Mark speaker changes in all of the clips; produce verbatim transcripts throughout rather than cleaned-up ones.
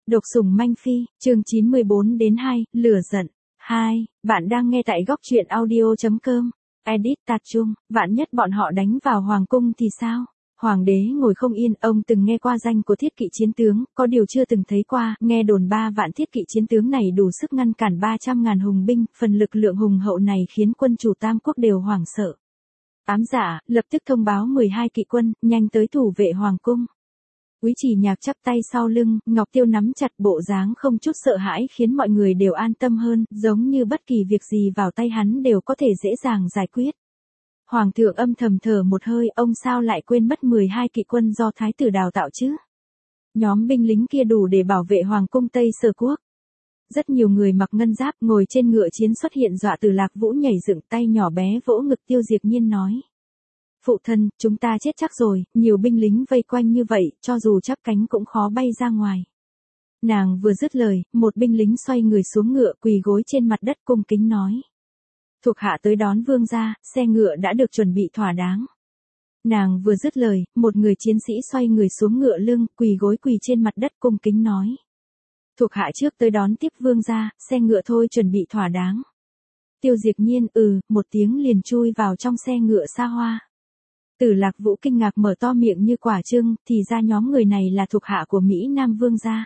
Speaker 1: Độc sủng manh phi, chương chín mươi bốn đến hai, lửa giận. hai, bạn đang nghe tại góc truyện audio.com. Edit tạt chung, vạn nhất bọn họ đánh vào hoàng cung thì sao? Hoàng đế ngồi không yên, ông từng nghe qua danh của thiết kỵ chiến tướng, có điều chưa từng thấy qua, nghe đồn ba vạn thiết kỵ chiến tướng này đủ sức ngăn cản ba trăm ngàn hùng binh, phần lực lượng hùng hậu này khiến quân chủ tam quốc đều hoảng sợ. Ám giả, lập tức thông báo mười hai kỵ quân, nhanh tới thủ vệ hoàng cung. Úy Chỉ Nhạc chắp tay sau lưng, Ngọc Tiêu nắm chặt, bộ dáng không chút sợ hãi khiến mọi người đều an tâm hơn, giống như bất kỳ việc gì vào tay hắn đều có thể dễ dàng giải quyết. Hoàng thượng âm thầm thở một hơi, ông sao lại quên mất mười hai kỵ quân do thái tử đào tạo chứ? Nhóm binh lính kia đủ để bảo vệ hoàng cung Tây Sở Quốc. Rất nhiều người mặc ngân giáp ngồi trên ngựa chiến xuất hiện, dọa Từ Lạc Vũ nhảy dựng, tay nhỏ bé vỗ ngực. Tiêu Diệp Nhiên nói: Phụ thân, chúng ta chết chắc rồi, nhiều binh lính vây quanh như vậy, cho dù chắp cánh cũng khó bay ra ngoài. Nàng vừa dứt lời, một binh lính xoay người xuống ngựa, quỳ gối trên mặt đất cung kính nói: Thuộc hạ tới đón vương gia, xe ngựa đã được chuẩn bị thỏa đáng. Nàng vừa dứt lời, một người chiến sĩ xoay người xuống ngựa lưng, quỳ gối quỳ trên mặt đất cung kính nói: Thuộc hạ trước tới đón tiếp vương gia, xe ngựa thôi chuẩn bị thỏa đáng. Tiêu Diệp Nhiên ừ, một tiếng liền chui vào trong xe ngựa xa hoa. Tử Lạc Vũ kinh ngạc mở to miệng như quả trưng, thì ra nhóm người này là thuộc hạ của Mỹ Nam vương gia.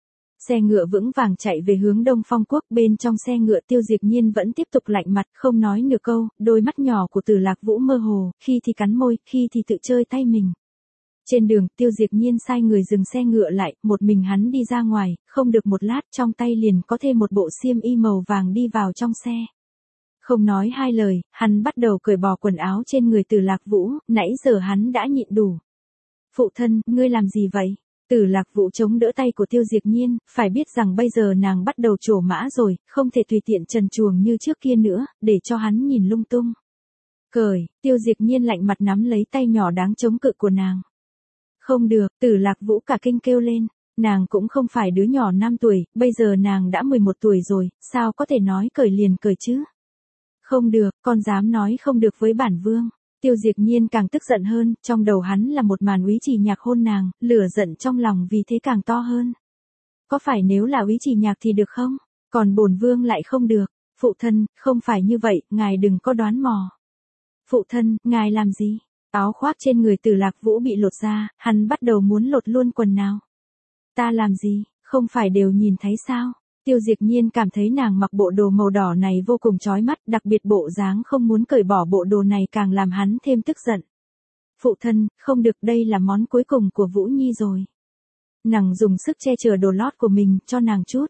Speaker 1: Xe ngựa vững vàng chạy về hướng Đông Phong quốc, bên trong xe ngựa Tiêu Diệp Nhiên vẫn tiếp tục lạnh mặt, không nói nửa câu, đôi mắt nhỏ của Tử Lạc Vũ mơ hồ, khi thì cắn môi, khi thì tự chơi tay mình. Trên đường, Tiêu Diệp Nhiên sai người dừng xe ngựa lại, một mình hắn đi ra ngoài, không được một lát trong tay liền có thêm một bộ xiêm y màu vàng đi vào trong xe. Không nói hai lời, hắn bắt đầu cởi bỏ quần áo trên người Tử Lạc Vũ, nãy giờ hắn đã nhịn đủ. Phụ thân, ngươi làm gì vậy? Tử Lạc Vũ chống đỡ tay của Tiêu Diệp Nhiên, phải biết rằng bây giờ nàng bắt đầu trổ mã rồi, không thể tùy tiện trần truồng như trước kia nữa, để cho hắn nhìn lung tung. Cởi, Tiêu Diệp Nhiên lạnh mặt nắm lấy tay nhỏ đáng chống cự của nàng. Không được, Tử Lạc Vũ cả kinh kêu lên, nàng cũng không phải đứa nhỏ năm tuổi, bây giờ nàng đã mười một tuổi rồi, sao có thể nói cởi liền cởi chứ? Không được, con dám nói không được với bản vương. Tiêu Diệp Nhiên càng tức giận hơn, trong đầu hắn là một màn Úy Chỉ Nhạc hôn nàng, lửa giận trong lòng vì thế càng to hơn. Có phải nếu là Úy Chỉ Nhạc thì được không? Còn bổn vương lại không được. Phụ thân, không phải như vậy, ngài đừng có đoán mò. Phụ thân, ngài làm gì? Áo khoác trên người Tử Lạc Vũ bị lột ra, hắn bắt đầu muốn lột luôn quần nào. Ta làm gì, không phải đều nhìn thấy sao? Tiêu Diệp Nhiên cảm thấy nàng mặc bộ đồ màu đỏ này vô cùng chói mắt, đặc biệt bộ dáng không muốn cởi bỏ bộ đồ này càng làm hắn thêm tức giận. Phụ thân, không được, đây là món cuối cùng của Vũ Nhi rồi. Nàng dùng sức che chở đồ lót của mình, cho nàng chút.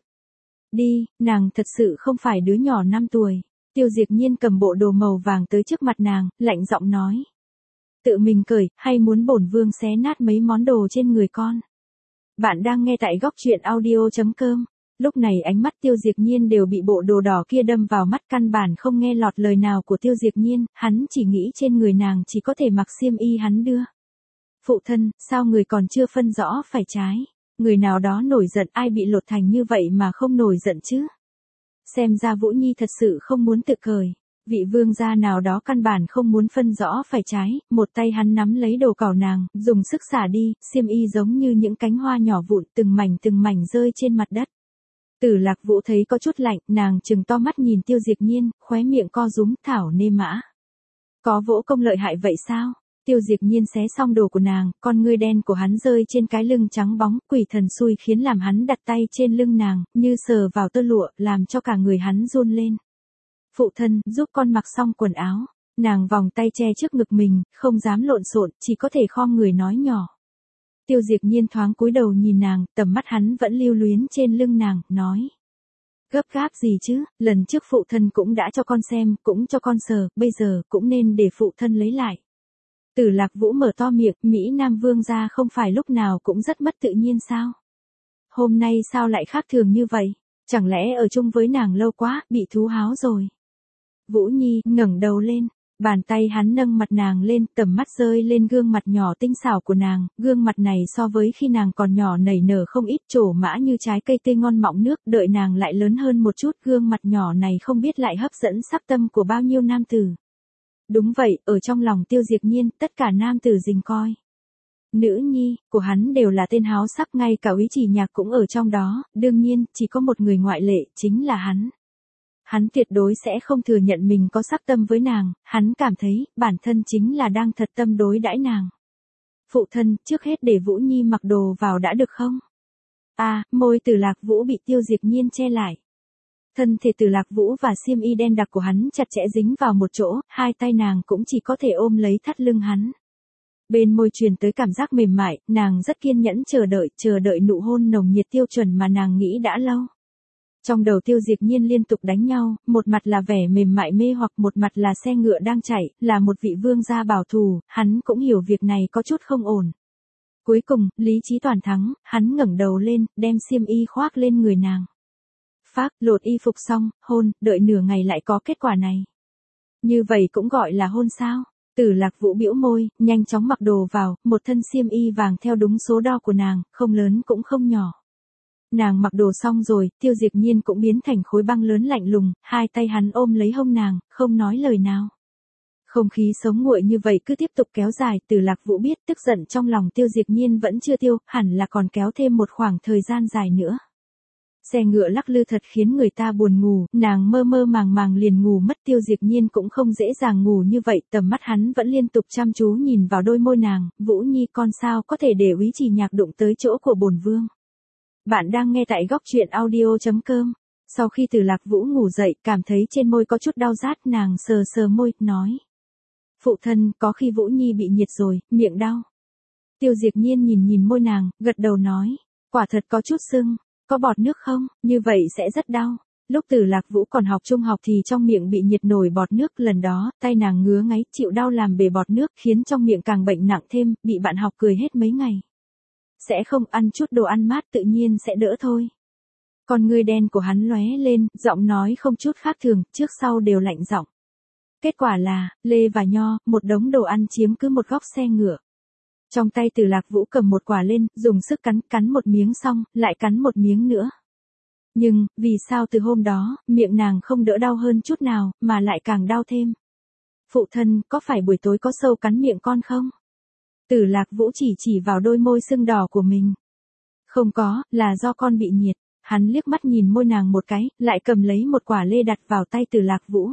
Speaker 1: Đi, nàng thật sự không phải đứa nhỏ năm tuổi. Tiêu Diệp Nhiên cầm bộ đồ màu vàng tới trước mặt nàng, lạnh giọng nói. Tự mình cởi, hay muốn bổn vương xé nát mấy món đồ trên người con? Bạn đang nghe tại góc truyện audio.com. Lúc này ánh mắt Tiêu Diệp Nhiên đều bị bộ đồ đỏ kia đâm vào mắt, căn bản không nghe lọt lời nào của Tiêu Diệp Nhiên, hắn chỉ nghĩ trên người nàng chỉ có thể mặc xiêm y hắn đưa. Phụ thân, sao người còn chưa phân rõ phải trái? Người nào đó nổi giận, ai bị lột thành như vậy mà không nổi giận chứ? Xem ra Vũ Nhi thật sự không muốn tự cởi. Vị vương gia nào đó căn bản không muốn phân rõ phải trái, một tay hắn nắm lấy đồ cào nàng, dùng sức xả đi, xiêm y giống như những cánh hoa nhỏ vụn, từng mảnh từng mảnh rơi trên mặt đất. Tử Lạc Vũ thấy có chút lạnh, nàng trừng to mắt nhìn Tiêu Diệp Nhiên, khóe miệng co rúm, thảo nê mã. Có võ công lợi hại vậy sao? Tiêu Diệp Nhiên xé xong đồ của nàng, con ngươi đen của hắn rơi trên cái lưng trắng bóng, quỷ thần xui khiến làm hắn đặt tay trên lưng nàng, như sờ vào tơ lụa, làm cho cả người hắn run lên. Phụ thân, giúp con mặc xong quần áo. Nàng vòng tay che trước ngực mình, không dám lộn xộn, chỉ có thể khom người nói nhỏ. Tiêu Diệp Nhiên thoáng cúi đầu nhìn nàng, tầm mắt hắn vẫn lưu luyến trên lưng nàng, nói. Gấp gáp gì chứ, lần trước phụ thân cũng đã cho con xem, cũng cho con sờ, bây giờ cũng nên để phụ thân lấy lại. Tử Lạc Vũ mở to miệng, Mỹ Nam vương gia không phải lúc nào cũng rất mất tự nhiên sao? Hôm nay sao lại khác thường như vậy? Chẳng lẽ ở chung với nàng lâu quá, bị thú háo rồi? Vũ Nhi ngẩng đầu lên. Bàn tay hắn nâng mặt nàng lên, tầm mắt rơi lên gương mặt nhỏ tinh xảo của nàng, gương mặt này so với khi nàng còn nhỏ nảy nở không ít, trổ mã như trái cây tươi ngon mọng nước, đợi nàng lại lớn hơn một chút, gương mặt nhỏ này không biết lại hấp dẫn sắc tâm của bao nhiêu nam tử. Đúng vậy, ở trong lòng Tiêu Diệp Nhiên, tất cả nam tử rình coi. nữ nhi của hắn đều là tên háo sắc, ngay cả Úy Chỉ Nhạc cũng ở trong đó, đương nhiên, chỉ có một người ngoại lệ, chính là hắn. Hắn tuyệt đối sẽ không thừa nhận mình có sắc tâm với nàng, hắn cảm thấy, bản thân chính là đang thật tâm đối đãi nàng. Phụ thân, trước hết để Vũ Nhi mặc đồ vào đã được không? À, môi Từ Lạc Vũ bị Tiêu Diệp Nhiên che lại. Thân thể Từ Lạc Vũ và xiêm y đen đặc của hắn chặt chẽ dính vào một chỗ, hai tay nàng cũng chỉ có thể ôm lấy thắt lưng hắn. Bên môi truyền tới cảm giác mềm mại, nàng rất kiên nhẫn chờ đợi, chờ đợi nụ hôn nồng nhiệt tiêu chuẩn mà nàng nghĩ đã lâu. Trong đầu Tiêu Diệp Nhiên liên tục đánh nhau, một mặt là vẻ mềm mại mê hoặc, một mặt là xe ngựa đang chạy, là một vị vương gia bảo thủ, hắn cũng hiểu việc này có chút không ổn. Cuối cùng, lý trí toàn thắng, hắn ngẩng đầu lên, đem xiêm y khoác lên người nàng. Phác, lột y phục xong, hôn, đợi nửa ngày lại có kết quả này. Như vậy cũng gọi là hôn sao? Từ Lạc Vũ bĩu môi, nhanh chóng mặc đồ vào, một thân xiêm y vàng theo đúng số đo của nàng, không lớn cũng không nhỏ. Nàng mặc đồ xong rồi, Tiêu Diệp Nhiên cũng biến thành khối băng lớn lạnh lùng, hai tay hắn ôm lấy hông nàng, không nói lời nào. Không khí sống nguội như vậy cứ tiếp tục kéo dài, Từ Lạc Vũ biết tức giận trong lòng Tiêu Diệp Nhiên vẫn chưa tiêu, hẳn là còn kéo thêm một khoảng thời gian dài nữa. Xe ngựa lắc lư thật khiến người ta buồn ngủ, nàng mơ mơ màng màng liền ngủ mất. Tiêu Diệp Nhiên cũng không dễ dàng ngủ như vậy, tầm mắt hắn vẫn liên tục chăm chú nhìn vào đôi môi nàng. Vũ Nhi con sao có thể để Úy Chỉ Nhạc đụng tới chỗ của bổn vương. Bạn đang nghe tại góc truyện audio chấm com. Sau khi Từ Lạc Vũ ngủ dậy, cảm thấy trên môi có chút đau rát, nàng sờ sờ môi, nói. Phụ thân, có khi Vũ Nhi bị nhiệt rồi, miệng đau. Tiêu Diệp Nhiên nhìn nhìn môi nàng, gật đầu nói. Quả thật có chút sưng. Có bọt nước không? Như vậy sẽ rất đau. Lúc Từ Lạc Vũ còn học trung học thì trong miệng bị nhiệt nổi bọt nước, lần đó, tay nàng ngứa ngáy, chịu đau làm bể bọt nước, khiến trong miệng càng bệnh nặng thêm, bị bạn học cười hết mấy ngày. Sẽ không, ăn chút đồ ăn mát tự nhiên sẽ đỡ thôi. Con ngươi đen của hắn lóe lên, giọng nói không chút khác thường, trước sau đều lạnh giọng. Kết quả là, lê và nho, một đống đồ ăn chiếm cứ một góc xe ngựa. Trong tay Từ Lạc Vũ cầm một quả lên, dùng sức cắn, cắn một miếng xong, lại cắn một miếng nữa. Nhưng, vì sao từ hôm đó, miệng nàng không đỡ đau hơn chút nào, mà lại càng đau thêm? Phụ thân, có phải buổi tối có sâu cắn miệng con không? Từ Lạc Vũ chỉ chỉ vào đôi môi sưng đỏ của mình. Không có, là do con bị nhiệt. Hắn liếc mắt nhìn môi nàng một cái, lại cầm lấy một quả lê đặt vào tay Từ Lạc Vũ.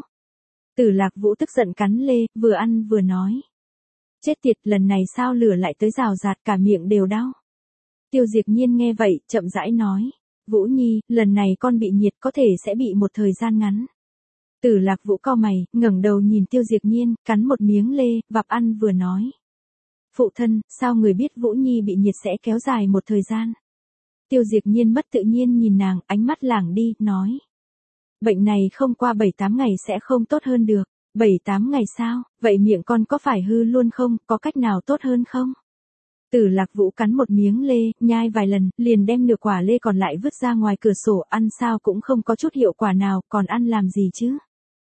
Speaker 1: Từ Lạc Vũ tức giận cắn lê, vừa ăn vừa nói. Chết tiệt, lần này sao lửa lại tới rào rạt, cả miệng đều đau. Tiêu Diệp Nhiên nghe vậy, chậm rãi nói. Vũ Nhi, lần này con bị nhiệt có thể sẽ bị một thời gian ngắn. Từ Lạc Vũ cau mày, ngẩng đầu nhìn Tiêu Diệp Nhiên, cắn một miếng lê, vạp ăn vừa nói. Phụ thân, sao người biết Vũ Nhi bị nhiệt sẽ kéo dài một thời gian? Tiêu Diệp Nhiên mất tự nhiên nhìn nàng, ánh mắt lảng đi, nói. Bệnh này không qua bảy tám ngày sẽ không tốt hơn được. bảy tám ngày sao, vậy miệng con có phải hư luôn không, có cách nào tốt hơn không? Từ Lạc Vũ cắn một miếng lê, nhai vài lần, liền đem nửa quả lê còn lại vứt ra ngoài cửa sổ, ăn sao cũng không có chút hiệu quả nào, còn ăn làm gì chứ?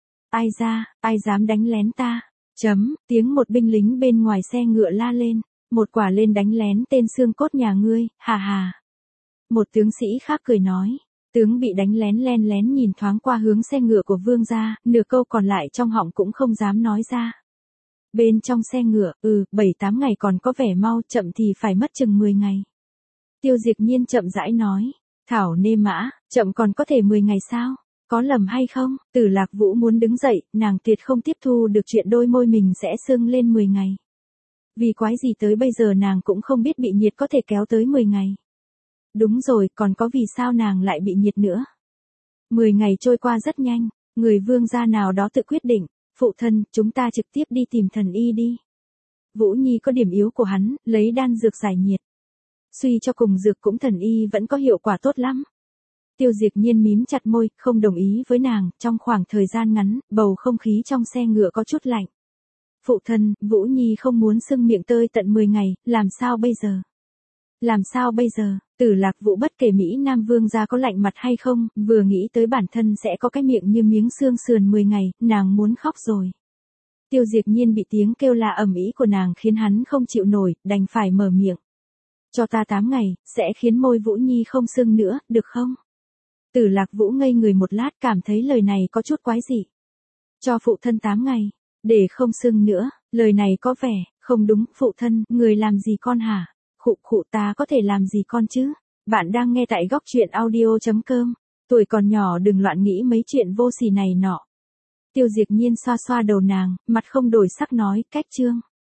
Speaker 1: Ai ra, ai dám đánh lén ta? Chấm, tiếng một binh lính bên ngoài xe ngựa la lên, một quả lên đánh lén tên xương cốt nhà ngươi, hà hà. Một tướng sĩ khác cười nói. Tướng bị đánh lén len lén nhìn thoáng qua hướng xe ngựa của vương gia, nửa câu còn lại trong họng cũng không dám nói ra. Bên trong xe ngựa, ừ, bảy tám ngày còn có vẻ mau, chậm thì phải mất chừng mười ngày. Tiêu Diệp Nhiên chậm rãi nói, thảo nê mã, chậm còn có thể mười ngày sao? Có lầm hay không? Từ Lạc Vũ muốn đứng dậy, nàng tuyệt không tiếp thu được chuyện đôi môi mình sẽ sưng lên mười ngày. Vì quái gì tới bây giờ nàng cũng không biết bị nhiệt có thể kéo tới mười ngày. Đúng rồi, còn có vì sao nàng lại bị nhiệt nữa. Mười ngày trôi qua rất nhanh, người vương gia nào đó tự quyết định, phụ thân, chúng ta trực tiếp đi tìm thần y đi. Vũ Nhi có điểm yếu của hắn, lấy đan dược giải nhiệt. Suy cho cùng dược cũng thần y vẫn có hiệu quả tốt lắm. Tiêu Diệp Nhiên mím chặt môi, không đồng ý với nàng, trong khoảng thời gian ngắn, bầu không khí trong xe ngựa có chút lạnh. Phụ thân, Vũ Nhi không muốn sưng miệng tơi tận mười ngày, làm sao bây giờ? Làm sao bây giờ? Từ Lạc Vũ bất kể Mỹ Nam vương gia có lạnh mặt hay không, vừa nghĩ tới bản thân sẽ có cái miệng như miếng xương sườn mười ngày, nàng muốn khóc rồi. Tiêu Diệp Nhiên bị tiếng kêu la ầm ĩ của nàng khiến hắn không chịu nổi, đành phải mở miệng. Cho ta tám ngày, sẽ khiến môi Vũ Nhi không sưng nữa, được không? Từ Lạc Vũ ngây người một lát, cảm thấy lời này có chút quái dị. Cho phụ thân tám ngày, để không sưng nữa, Lời này có vẻ, không đúng, phụ thân, người làm gì con hả? Khụ khụ ta có thể làm gì con chứ? Bạn đang nghe tại góc truyện audio.com. Tuổi còn nhỏ đừng loạn nghĩ mấy chuyện vô xỉ này nọ. Tiêu Diệp Nhiên xoa xoa đầu nàng, mặt không đổi sắc nói, cách Trương.